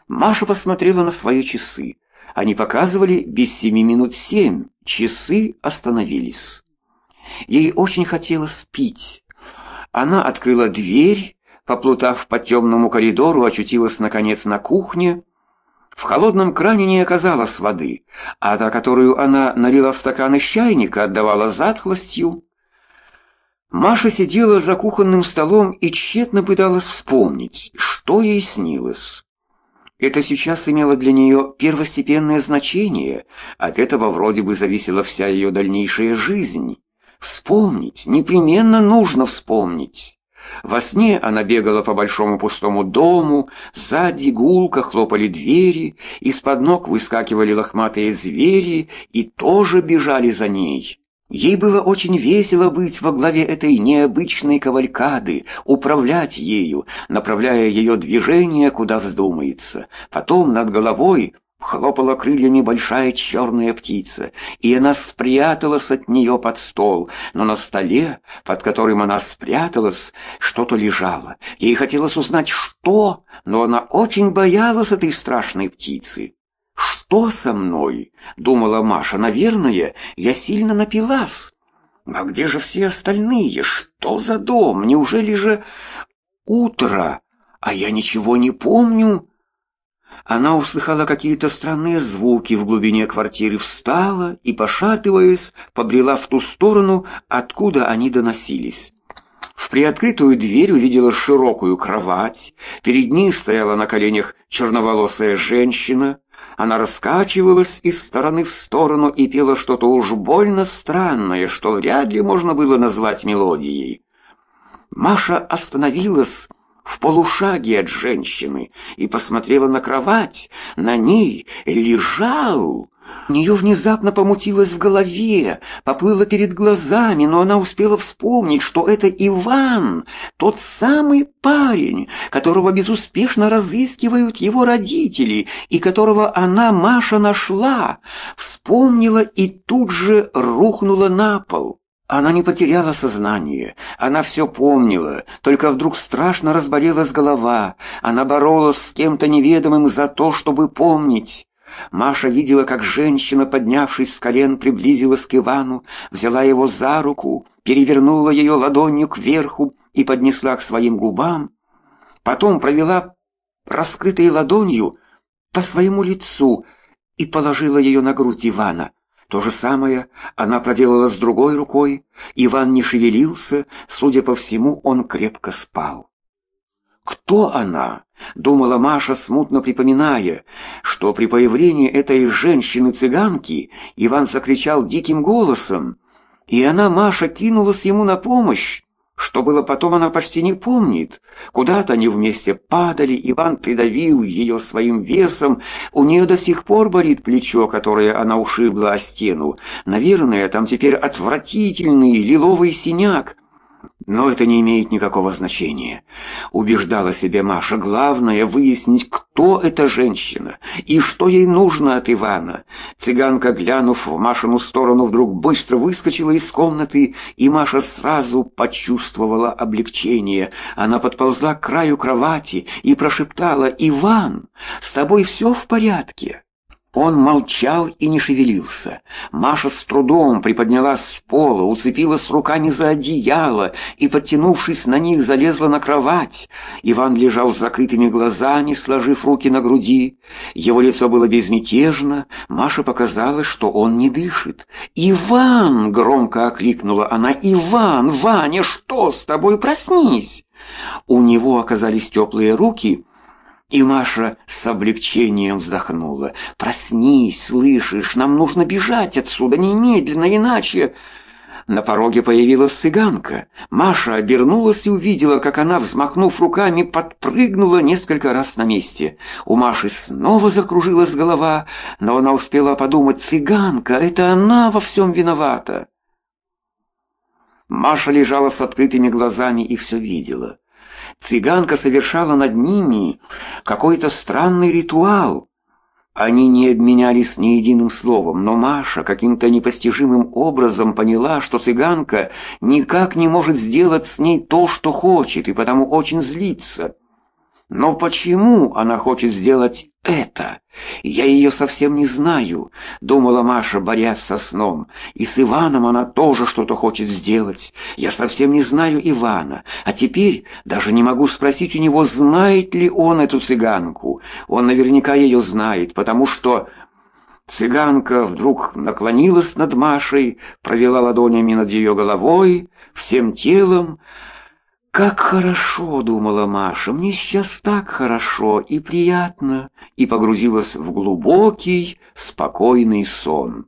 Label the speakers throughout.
Speaker 1: Маша посмотрела на свои часы. Они показывали без 7 минут 7. Часы остановились. Ей очень хотелось пить. Она открыла дверь, поплутав по темному коридору, очутилась наконец на кухне. В холодном кране не оказалось воды, а та, которую она налила в стакан из чайника, отдавала затхлостью. Маша сидела за кухонным столом и тщетно пыталась вспомнить, что ей снилось. Это сейчас имело для нее первостепенное значение, от этого вроде бы зависела вся ее дальнейшая жизнь. Вспомнить, непременно нужно вспомнить. Во сне она бегала по большому пустому дому, сзади гулко хлопали двери, из-под ног выскакивали лохматые звери и тоже бежали за ней. Ей было очень весело быть во главе этой необычной кавалькады, управлять ею, направляя ее движение, куда вздумается. Потом над головой хлопала крыльями большая черная птица, и она спряталась от нее под стол, но на столе, под которым она спряталась, что-то лежало. Ей хотелось узнать, что, но она очень боялась этой страшной птицы. «Что со мной?» — думала Маша. «Наверное, я сильно напилась. А где же все остальные? Что за дом? Неужели же утро? А я ничего не помню». Она услыхала какие-то странные звуки в глубине квартиры, встала и, пошатываясь, побрела в ту сторону, откуда они доносились. В приоткрытую дверь увидела широкую кровать. Перед ней стояла на коленях черноволосая женщина. Она раскачивалась из стороны в сторону и пела что-то уж больно странное, что вряд ли можно было назвать мелодией. Маша остановилась в полушаге от женщины и посмотрела на кровать. На ней лежал... У нее внезапно помутилось в голове, поплыло перед глазами, но она успела вспомнить, что это Иван, тот самый парень, которого безуспешно разыскивают его родители, и которого она, Маша, нашла, вспомнила и тут же рухнула на пол. Она не потеряла сознание, она все помнила, только вдруг страшно разболелась голова, она боролась с кем-то неведомым за то, чтобы помнить. Маша видела, как женщина, поднявшись с колен, приблизилась к Ивану, взяла его за руку, перевернула ее ладонью кверху и поднесла к своим губам, потом провела раскрытой ладонью по своему лицу и положила ее на грудь Ивана. То же самое она проделала с другой рукой. Иван не шевелился, судя по всему, он крепко спал. «Кто она?» — думала Маша, смутно припоминая, что при появлении этой женщины-цыганки Иван закричал диким голосом, и она, Маша, кинулась ему на помощь. Что было потом, она почти не помнит. Куда-то они вместе падали, Иван придавил ее своим весом, у нее до сих пор болит плечо, которое она ушибла о стену. Наверное, там теперь отвратительный лиловый синяк. Но это не имеет никакого значения, убеждала себя Маша. Главное выяснить, кто эта женщина и что ей нужно от Ивана. Цыганка, глянув в Машину сторону, вдруг быстро выскочила из комнаты, и Маша сразу почувствовала облегчение. Она подползла к краю кровати и прошептала: «Иван, с тобой все в порядке?» Он молчал и не шевелился. Маша с трудом приподнялась с пола, уцепилась руками за одеяло и, подтянувшись на них, залезла на кровать. Иван лежал с закрытыми глазами, сложив руки на груди. Его лицо было безмятежно. Маше показалось, что он не дышит. «Иван!» — громко окликнула она. «Иван! Ваня, что с тобой? Проснись!» У него оказались теплые руки, и Маша с облегчением вздохнула. «Проснись, слышишь, нам нужно бежать отсюда немедленно, иначе...» На пороге появилась цыганка. Маша обернулась и увидела, как она, взмахнув руками, подпрыгнула несколько раз на месте. У Маши снова закружилась голова, но она успела подумать: цыганка, это она во всем виновата. Маша лежала с открытыми глазами и все видела. Цыганка совершала над ними какой-то странный ритуал. Они не обменялись ни единым словом, но Маша каким-то непостижимым образом поняла, что цыганка никак не может сделать с ней то, что хочет, и потому очень злится. Но почему она хочет сделать это? Я ее совсем не знаю, думала Маша, борясь со сном. И с Иваном она тоже что-то хочет сделать. Я совсем не знаю Ивана, а теперь даже не могу спросить у него, знает ли он эту цыганку. Он наверняка ее знает, потому что... Цыганка вдруг наклонилась над Машей, провела ладонями над ее головой, всем телом. «Как хорошо!» — думала Маша. «Мне сейчас так хорошо и приятно!» И погрузилась в глубокий, спокойный сон.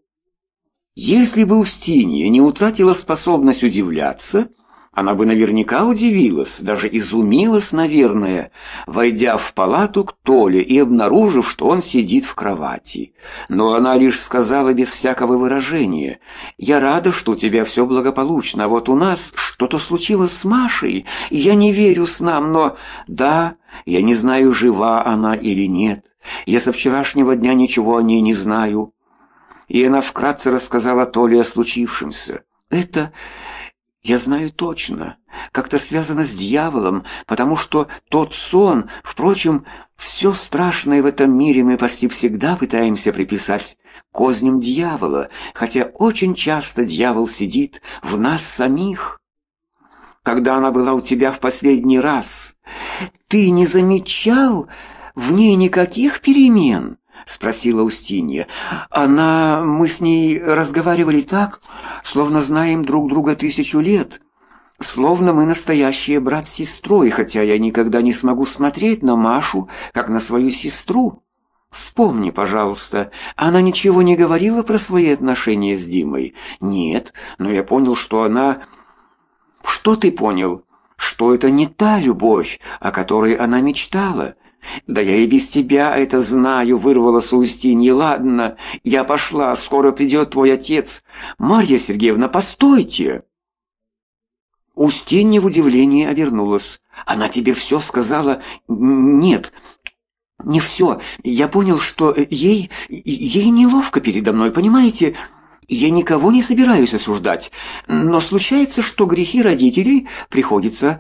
Speaker 1: Если бы Устинья не утратила способность удивляться, она бы наверняка удивилась, даже изумилась, наверное, войдя в палату к Толе и обнаружив, что он сидит в кровати. Но она лишь сказала без всякого выражения: «Я рада, что у тебя все благополучно, а вот у нас что-то случилось с Машей, и я не верю снам, но... Да, я не знаю, жива она или нет. Я со вчерашнего дня ничего о ней не знаю». И она вкратце рассказала Толе о случившемся. «Это... я знаю точно, как-то связано с дьяволом, потому что тот сон, впрочем, все страшное в этом мире мы почти всегда пытаемся приписать козням дьявола, хотя очень часто дьявол сидит в нас самих. Когда она была у тебя в последний раз, ты не замечал в ней никаких перемен?» — спросила Устинья. Мы с ней разговаривали так, словно знаем друг друга 1000 лет, словно мы настоящие брат с сестрой, хотя я никогда не смогу смотреть на Машу, как на свою сестру. Вспомни, пожалуйста, она ничего не говорила про свои отношения с Димой? Нет, но я понял, что она... Что ты понял? Что это не та любовь, о которой она мечтала. «Да я и без тебя это знаю», — вырвалась у Устиньи. «Ладно, я пошла, скоро придет твой отец. Марья Сергеевна, постойте!» Устинья в удивлении обернулась. «Она тебе все сказала?» «Нет, не все. Я понял, что ей неловко передо мной, понимаете? Я никого не собираюсь осуждать, но случается, что грехи родителей приходится...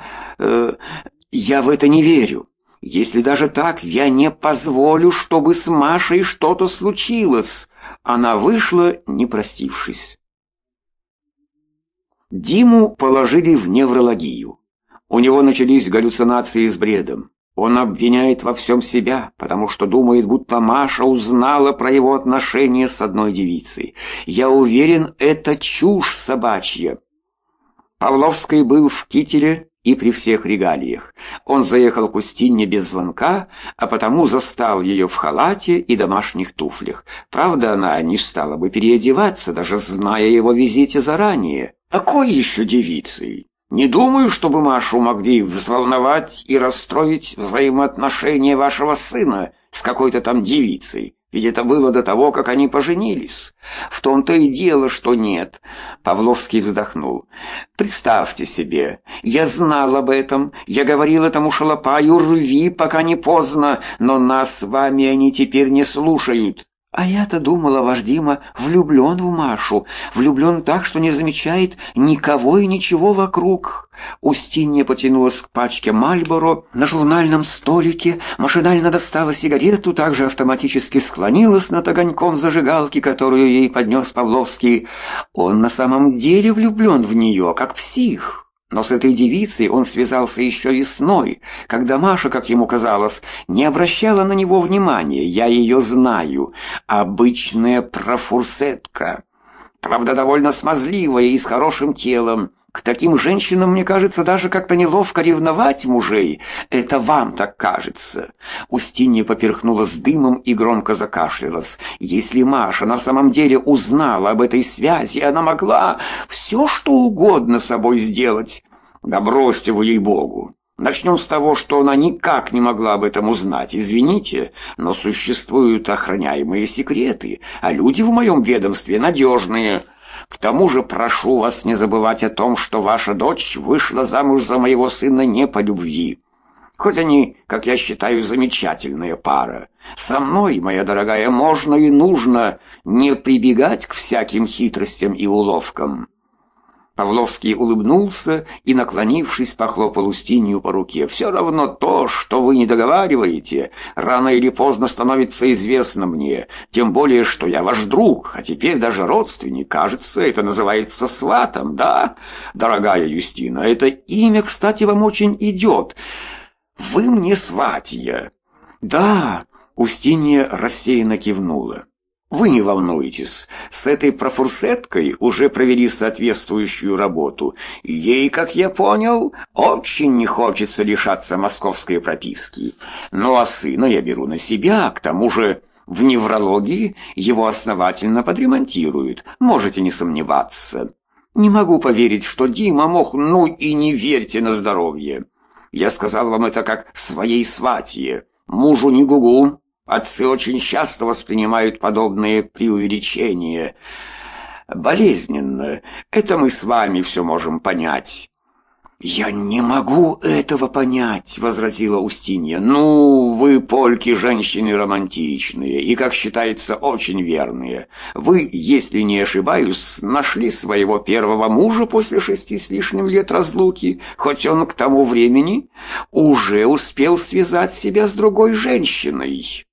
Speaker 1: Я в это не верю. Если даже так, я не позволю, чтобы с Машей что-то случилось». Она вышла, не простившись. Диму положили в неврологию. У него начались галлюцинации с бредом. Он обвиняет во всем себя, потому что думает, будто Маша узнала про его отношения с одной девицей. Я уверен, это чушь собачья. Павловский был в кителе и при всех регалиях. Он заехал к Устинье без звонка, а потому застал ее в халате и домашних туфлях. Правда, она не стала бы переодеваться, даже зная его визите заранее. Какой еще девицей? Не думаю, чтобы Машу могли взволновать и расстроить взаимоотношения вашего сына с какой-то там девицей. Ведь это было до того, как они поженились. В том-то и дело, что нет. Павловский вздохнул. Представьте себе, я знал об этом, я говорил этому шалопаю: рви, пока не поздно, но нас с вами они теперь не слушают. А я-то думала, ваш Дима влюблен в Машу, влюблен так, что не замечает никого и ничего вокруг. Устинья потянулась к пачке Мальборо на журнальном столике, машинально достала сигарету, также автоматически склонилась над огоньком зажигалки, которую ей поднес Павловский. Он на самом деле влюблен в нее, как псих. Но с этой девицей он связался еще весной, когда Маша, как ему казалось, не обращала на него внимания. Я ее знаю. Обычная профурсетка. Правда, довольно смазливая и с хорошим телом. К таким женщинам, мне кажется, даже как-то неловко ревновать мужей. Это вам так кажется. Устинья поперхнулась дымом и громко закашлялась. Если Маша на самом деле узнала об этой связи, она могла все что угодно с собой сделать. Да бросьте вы, ей-богу. Начнем с того, что она никак не могла об этом узнать. Извините, но существуют охраняемые секреты, а люди в моем ведомстве надежные. К тому же прошу вас не забывать о том, что ваша дочь вышла замуж за моего сына не по любви. Хоть они, как я считаю, замечательная пара. Со мной, моя дорогая, можно и нужно не прибегать к всяким хитростям и уловкам. Павловский улыбнулся и, наклонившись, похлопал Устинью по руке. «Все равно то, что вы не договариваете, рано или поздно становится известно мне, тем более, что я ваш друг, а теперь даже родственник. Кажется, это называется сватом, да, дорогая Юстина? Это имя, кстати, вам очень идет. Вы мне сватья». «Да», — Устинья рассеянно кивнула. «Вы не волнуйтесь, с этой профурсеткой уже провели соответствующую работу. Ей, как я понял, очень не хочется лишаться московской прописки. Ну а сына я беру на себя, к тому же в неврологии его основательно подремонтируют, можете не сомневаться. Не могу поверить, что Дима мог, ну и не верьте на здоровье. Я сказал вам это как своей сватье, мужу не гугу». Отцы очень часто воспринимают подобные преувеличения. Болезненно. Это мы с вами все можем понять. «Я не могу этого понять», — возразила Устинья. «Ну, вы, польки, женщины романтичные и, как считается, очень верные. Вы, если не ошибаюсь, нашли своего первого мужа после 6 с лишним лет разлуки, хоть он к тому времени уже успел связать себя с другой женщиной».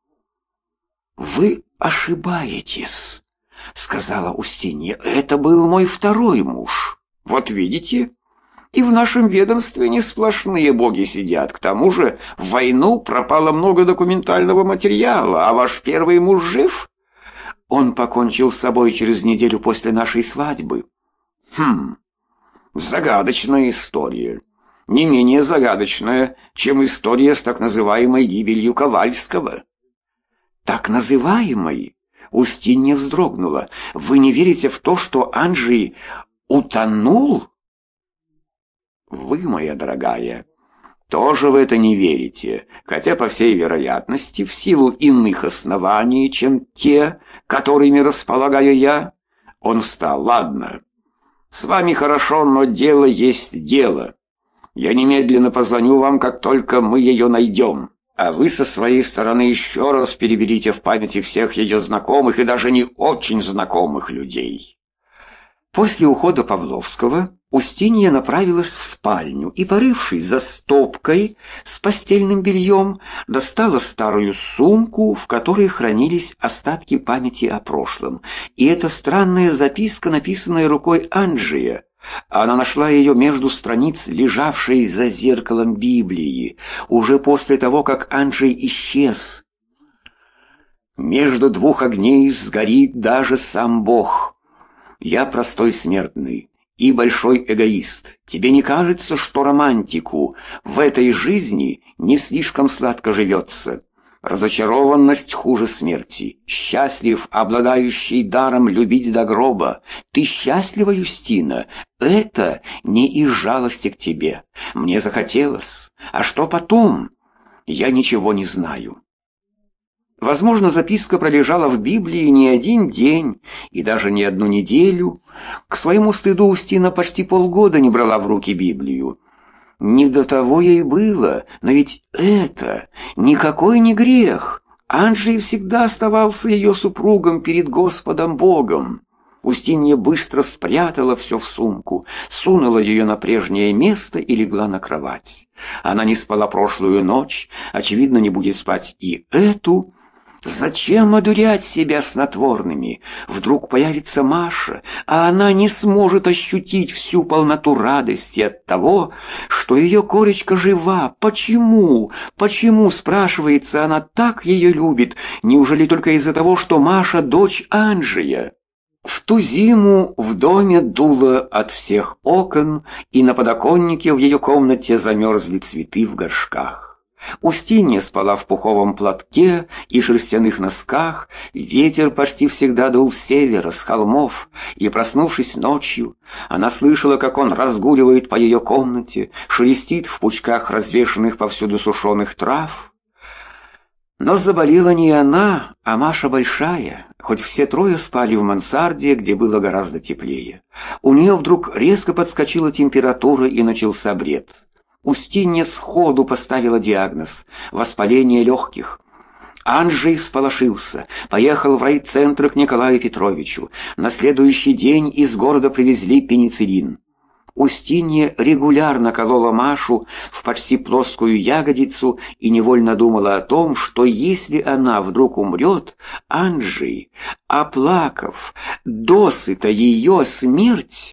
Speaker 1: «Вы ошибаетесь», — сказала Устинья. «Это был мой второй муж. Вот видите? И в нашем ведомстве не сплошные боги сидят. К тому же в войну пропало много документального материала, а ваш первый муж жив? Он покончил с собой через неделю после нашей свадьбы». Загадочная история. Не менее загадочная, чем история с так называемой гибелью Ковальского». «Так называемой?» Устинья вздрогнула. «Вы не верите в то, что Анджей утонул?» «Вы, моя дорогая, тоже в это не верите, хотя, по всей вероятности, в силу иных оснований, чем те, которыми располагаю я». Он встал. «Ладно, с вами хорошо, но дело есть дело. Я немедленно позвоню вам, как только мы ее найдем. А вы со своей стороны еще раз переберите в памяти всех ее знакомых и даже не очень знакомых людей». После ухода Павловского Устинья направилась в спальню и, порывшись за стопкой с постельным бельем, достала старую сумку, в которой хранились остатки памяти о прошлом. И эта странная записка, написанная рукой Анджея. Она нашла ее между страниц, лежавшей за зеркалом Библии, уже после того, как Анджей исчез. «Между двух огней сгорит даже сам Бог. Я простой смертный и большой эгоист. Тебе не кажется, что романтику в этой жизни не слишком сладко живется? Разочарованность хуже смерти. Счастлив, обладающий даром любить до гроба. Ты счастлива, Юстина? Это не из жалости к тебе. Мне захотелось. А что потом? Я ничего не знаю». Возможно, записка пролежала в Библии не один день и даже не одну неделю. К своему стыду Устина почти полгода не брала в руки Библию. Не до того ей было, но ведь это никакой не грех. Анджей всегда оставался ее супругом перед Господом Богом. Устинья быстро спрятала все в сумку, сунула ее на прежнее место и легла на кровать. Она не спала прошлую ночь, очевидно, не будет спать и эту. Зачем одурять себя снотворными? Вдруг появится Маша, а она не сможет ощутить всю полноту радости от того, что ее Коречка жива. Почему? Почему, спрашивается, она так ее любит? Неужели только из-за того, что Маша дочь Анджея? В ту зиму в доме дуло от всех окон, и на подоконнике в ее комнате замерзли цветы в горшках. Устинья спала в пуховом платке и шерстяных носках, ветер почти всегда дул с севера, с холмов, и, проснувшись ночью, она слышала, как он разгуливает по ее комнате, шелестит в пучках развешанных повсюду сушеных трав. Но заболела не она, а Маша Большая, хоть все трое спали в мансарде, где было гораздо теплее. У нее вдруг резко подскочила температура и начался бред. Устинья сходу поставила диагноз — воспаление легких. Анджей всполошился, поехал в райцентр к Николаю Петровичу. На следующий день из города привезли пенициллин. Устинья регулярно колола Машу в почти плоскую ягодицу и невольно думала о том, что если она вдруг умрет, Анджей, оплакав досыта ее смерть,